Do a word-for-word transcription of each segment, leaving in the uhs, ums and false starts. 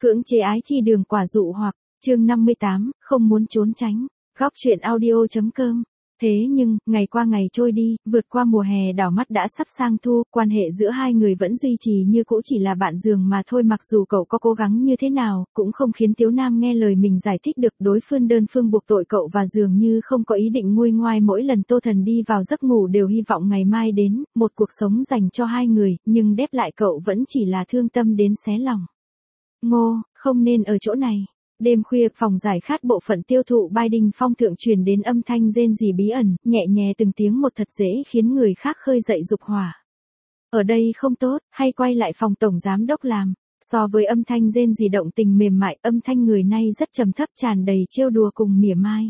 Cưỡng chế ái chi đường quả dụ hoặc, chương năm mươi tám, không muốn trốn tránh. Góc truyện audio.com. Thế nhưng, ngày qua ngày trôi đi, vượt qua mùa hè đảo mắt đã sắp sang thu, quan hệ giữa hai người vẫn duy trì như cũ chỉ là bạn giường mà thôi. Mặc dù cậu có cố gắng như thế nào, cũng không khiến Tiếu Nam nghe lời mình giải thích được. Đối phương đơn phương buộc tội cậu và dường như không có ý định nguôi ngoai. Mỗi lần Tô Thần đi vào giấc ngủ đều hy vọng ngày mai đến, một cuộc sống dành cho hai người, nhưng đáp lại cậu vẫn chỉ là thương tâm đến xé lòng. Ngô, không nên ở chỗ này. Đêm khuya, phòng giải khát bộ phận tiêu thụ Bai Đình Phong thượng truyền đến âm thanh rên rỉ bí ẩn, nhẹ nhẹ từng tiếng một thật dễ khiến người khác khơi dậy dục hỏa. Ở đây không tốt, hay quay lại phòng tổng giám đốc làm. So với âm thanh rên rỉ động tình mềm mại, âm thanh người này rất trầm thấp, tràn đầy trêu đùa cùng mỉa mai.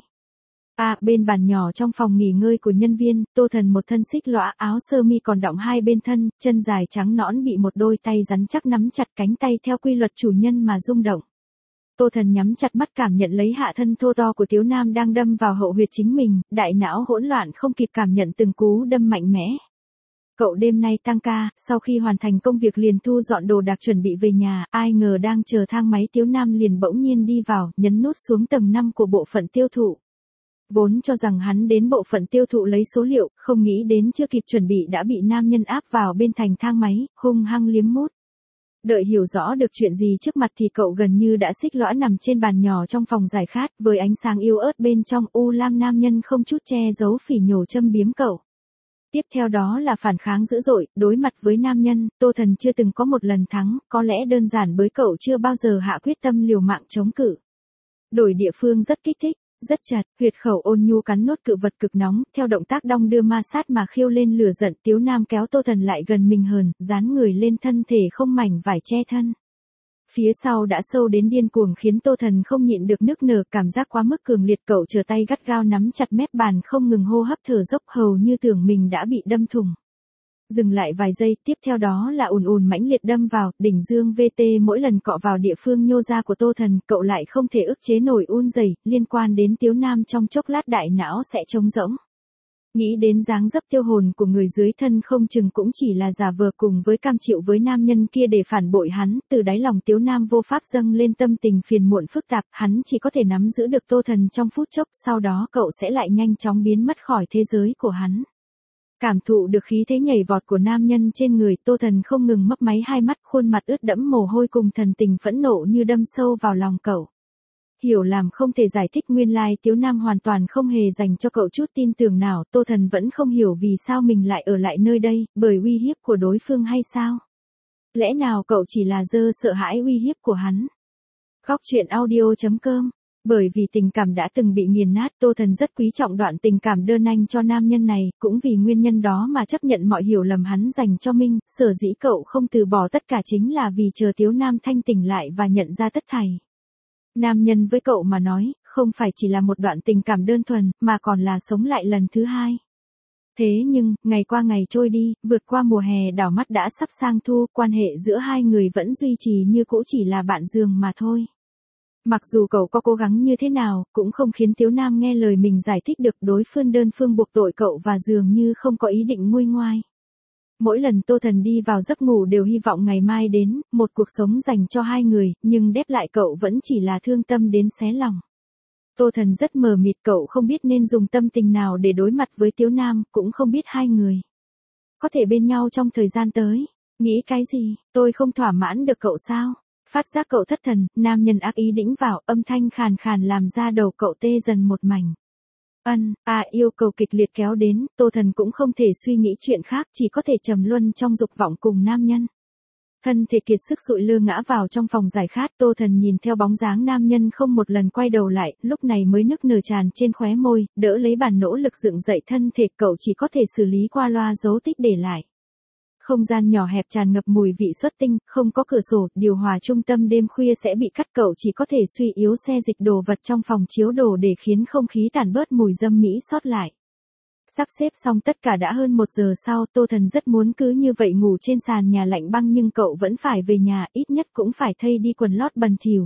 À, bên bàn nhỏ trong phòng nghỉ ngơi của nhân viên, Tô Thần một thân xích lõa, áo sơ mi còn đọng hai bên thân, chân dài trắng nõn bị một đôi tay rắn chắc nắm chặt, cánh tay theo quy luật chủ nhân mà rung động. Tô Thần nhắm chặt mắt cảm nhận lấy hạ thân thô to của Tiếu Nam đang đâm vào hậu huyệt chính mình, đại não hỗn loạn không kịp cảm nhận từng cú đâm mạnh mẽ. Cậu đêm nay tăng ca, sau khi hoàn thành công việc liền thu dọn đồ đạc chuẩn bị về nhà, ai ngờ đang chờ thang máy Tiếu Nam liền bỗng nhiên đi vào, nhấn nút xuống tầng năm của bộ phận tiêu thụ. Vốn cho rằng hắn đến bộ phận tiêu thụ lấy số liệu, không nghĩ đến chưa kịp chuẩn bị đã bị nam nhân áp vào bên thành thang máy, hung hăng liếm mút. Đợi hiểu rõ được chuyện gì trước mặt thì cậu gần như đã xích lõa nằm trên bàn nhỏ trong phòng giải khát, với ánh sáng yếu ớt bên trong, u lam nam nhân không chút che giấu phỉ nhổ châm biếm cậu. Tiếp theo đó là phản kháng dữ dội, đối mặt với nam nhân, Tô Thần chưa từng có một lần thắng, có lẽ đơn giản bởi cậu chưa bao giờ hạ quyết tâm liều mạng chống cự. Đổi địa phương rất kích thích, rất chặt, huyệt khẩu ôn nhu cắn nốt cự vật cực nóng, theo động tác đong đưa ma sát mà khiêu lên lửa giận. Tiếu Nam kéo Tô Thần lại gần mình hờn, dán người lên thân thể không mảnh vải che thân. Phía sau đã sâu đến điên cuồng khiến Tô Thần không nhịn được nức nở, cảm giác quá mức cường liệt. Cậu trở tay gắt gao nắm chặt mép bàn không ngừng hô hấp thở dốc, hầu như tưởng mình đã bị đâm thủng. Dừng lại vài giây, tiếp theo đó là ùn ùn mãnh liệt đâm vào, đỉnh dương vê tê mỗi lần cọ vào địa phương nhô ra của Tô Thần, cậu lại không thể ức chế nổi run rẩy, liên quan đến Tiếu Nam trong chốc lát đại não sẽ trống rỗng. Nghĩ đến dáng dấp tiêu hồn của người dưới thân không chừng cũng chỉ là giả vờ cùng với cam chịu với nam nhân kia để phản bội hắn, từ đáy lòng Tiếu Nam vô pháp dâng lên tâm tình phiền muộn phức tạp, hắn chỉ có thể nắm giữ được Tô Thần trong phút chốc, sau đó cậu sẽ lại nhanh chóng biến mất khỏi thế giới của hắn. Cảm thụ được khí thế nhảy vọt của nam nhân trên người, Tô Thần không ngừng mấp máy hai mắt, khuôn mặt ướt đẫm mồ hôi cùng thần tình phẫn nộ như đâm sâu vào lòng cậu. Hiểu làm không thể giải thích, nguyên lai Tiếu Nam hoàn toàn không hề dành cho cậu chút tin tưởng nào. Tô Thần vẫn không hiểu vì sao mình lại ở lại nơi đây, bởi uy hiếp của đối phương hay sao? Lẽ nào cậu chỉ là dơ sợ hãi uy hiếp của hắn? Góc truyện audio.com. Bởi vì tình cảm đã từng bị nghiền nát, Tô Thần rất quý trọng đoạn tình cảm đơn anh cho nam nhân này, cũng vì nguyên nhân đó mà chấp nhận mọi hiểu lầm hắn dành cho mình. Sở dĩ cậu không từ bỏ tất cả chính là vì chờ Tiếu Nam thanh tỉnh lại và nhận ra tất thảy. Nam nhân với cậu mà nói, không phải chỉ là một đoạn tình cảm đơn thuần, mà còn là sống lại lần thứ hai. Thế nhưng, ngày qua ngày trôi đi, vượt qua mùa hè đảo mắt đã sắp sang thu, quan hệ giữa hai người vẫn duy trì như cũ chỉ là bạn giường mà thôi. Mặc dù cậu có cố gắng như thế nào, cũng không khiến Tiếu Nam nghe lời mình giải thích được. Đối phương đơn phương buộc tội cậu và dường như không có ý định nguôi ngoai. Mỗi lần Tô Thần đi vào giấc ngủ đều hy vọng ngày mai đến, một cuộc sống dành cho hai người, nhưng đáp lại cậu vẫn chỉ là thương tâm đến xé lòng. Tô Thần rất mờ mịt, cậu không biết nên dùng tâm tình nào để đối mặt với Tiếu Nam, cũng không biết hai người có thể bên nhau trong thời gian tới. Nghĩ cái gì, tôi không thỏa mãn được cậu sao? Phát giác cậu thất thần, nam nhân ác ý đĩnh vào, âm thanh khàn khàn làm ra đầu cậu tê dần một mảnh. Ân, à yêu cầu kịch liệt kéo đến, Tô Thần cũng không thể suy nghĩ chuyện khác, chỉ có thể trầm luân trong dục vọng cùng nam nhân. Thân thể kiệt sức sụi lơ ngã vào trong phòng giải khát, Tô Thần nhìn theo bóng dáng nam nhân không một lần quay đầu lại, lúc này mới nức nở tràn trên khóe môi, đỡ lấy bàn nỗ lực dựng dậy thân thể, cậu chỉ có thể xử lý qua loa dấu tích để lại. Không gian nhỏ hẹp tràn ngập mùi vị xuất tinh, không có cửa sổ, điều hòa trung tâm đêm khuya sẽ bị cắt, cậu chỉ có thể suy yếu xe dịch đồ vật trong phòng chiếu đồ để khiến không khí tản bớt mùi dâm mỹ sót lại. Sắp xếp xong tất cả đã hơn một giờ sau, Tô Thần rất muốn cứ như vậy ngủ trên sàn nhà lạnh băng, nhưng cậu vẫn phải về nhà, ít nhất cũng phải thay đi quần lót bẩn thỉu.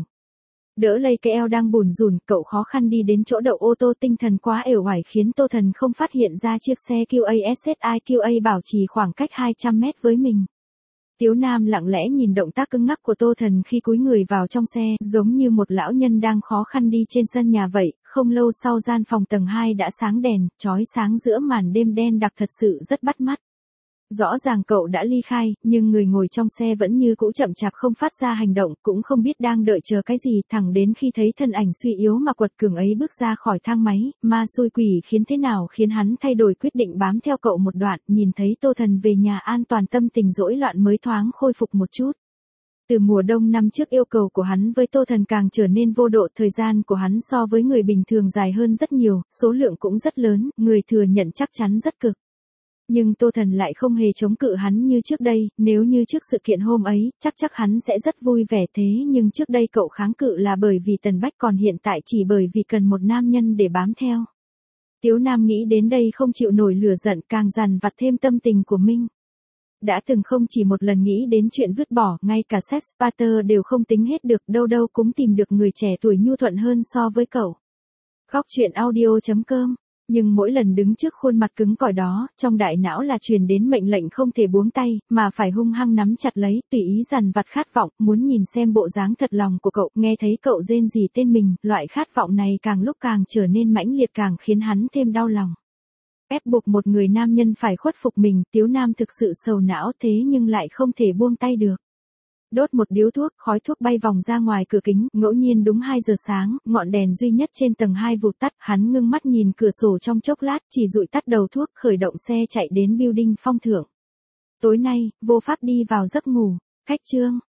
Đỡ lấy cái eo đang bủn rủn, cậu khó khăn đi đến chỗ đậu ô tô, tinh thần quá uể oải khiến Tô Thần không phát hiện ra chiếc xe quy a ét i quy a bảo trì khoảng cách hai trăm mét với mình. Tiếu Nam lặng lẽ nhìn động tác cứng ngắc của Tô Thần khi cúi người vào trong xe, giống như một lão nhân đang khó khăn đi trên sân nhà vậy. Không lâu sau gian phòng tầng hai đã sáng đèn, chói sáng giữa màn đêm đen đặc thật sự rất bắt mắt. Rõ ràng cậu đã ly khai, nhưng người ngồi trong xe vẫn như cũ chậm chạp không phát ra hành động, cũng không biết đang đợi chờ cái gì, thẳng đến khi thấy thân ảnh suy yếu mà quật cường ấy bước ra khỏi thang máy, ma xui quỷ khiến thế nào khiến hắn thay đổi quyết định bám theo cậu một đoạn, nhìn thấy Tô Thần về nhà an toàn tâm tình rối loạn mới thoáng khôi phục một chút. Từ mùa đông năm trước yêu cầu của hắn với Tô Thần càng trở nên vô độ, thời gian của hắn so với người bình thường dài hơn rất nhiều, số lượng cũng rất lớn, người thừa nhận chắc chắn rất cực. Nhưng Tô Thần lại không hề chống cự hắn như trước đây, nếu như trước sự kiện hôm ấy, chắc chắc hắn sẽ rất vui vẻ thế nhưng trước đây cậu kháng cự là bởi vì Tần Bách, còn hiện tại chỉ bởi vì cần một nam nhân để bám theo. Tiếu Nam nghĩ đến đây không chịu nổi lửa giận, càng dằn vặt thêm tâm tình của mình. Đã từng không chỉ một lần nghĩ đến chuyện vứt bỏ, ngay cả Sex Pater đều không tính hết được, đâu đâu cũng tìm được người trẻ tuổi nhu thuận hơn so với cậu. Góc truyện audio chấm com. Nhưng mỗi lần đứng trước khuôn mặt cứng cỏi đó, trong đại não là truyền đến mệnh lệnh không thể buông tay, mà phải hung hăng nắm chặt lấy, tùy ý dằn vặt khát vọng, muốn nhìn xem bộ dáng thật lòng của cậu, nghe thấy cậu rên rỉ tên mình, loại khát vọng này càng lúc càng trở nên mãnh liệt, càng khiến hắn thêm đau lòng. Ép buộc một người nam nhân phải khuất phục mình, Tiếu Nam thực sự sầu não thế nhưng lại không thể buông tay được. Đốt một điếu thuốc, khói thuốc bay vòng ra ngoài cửa kính, ngẫu nhiên đúng hai giờ sáng, ngọn đèn duy nhất trên tầng hai vụt tắt, hắn ngưng mắt nhìn cửa sổ trong chốc lát, chỉ dụi tắt đầu thuốc, khởi động xe chạy đến building Phong Thượng. Tối nay, vô pháp đi vào giấc ngủ. Khách chương.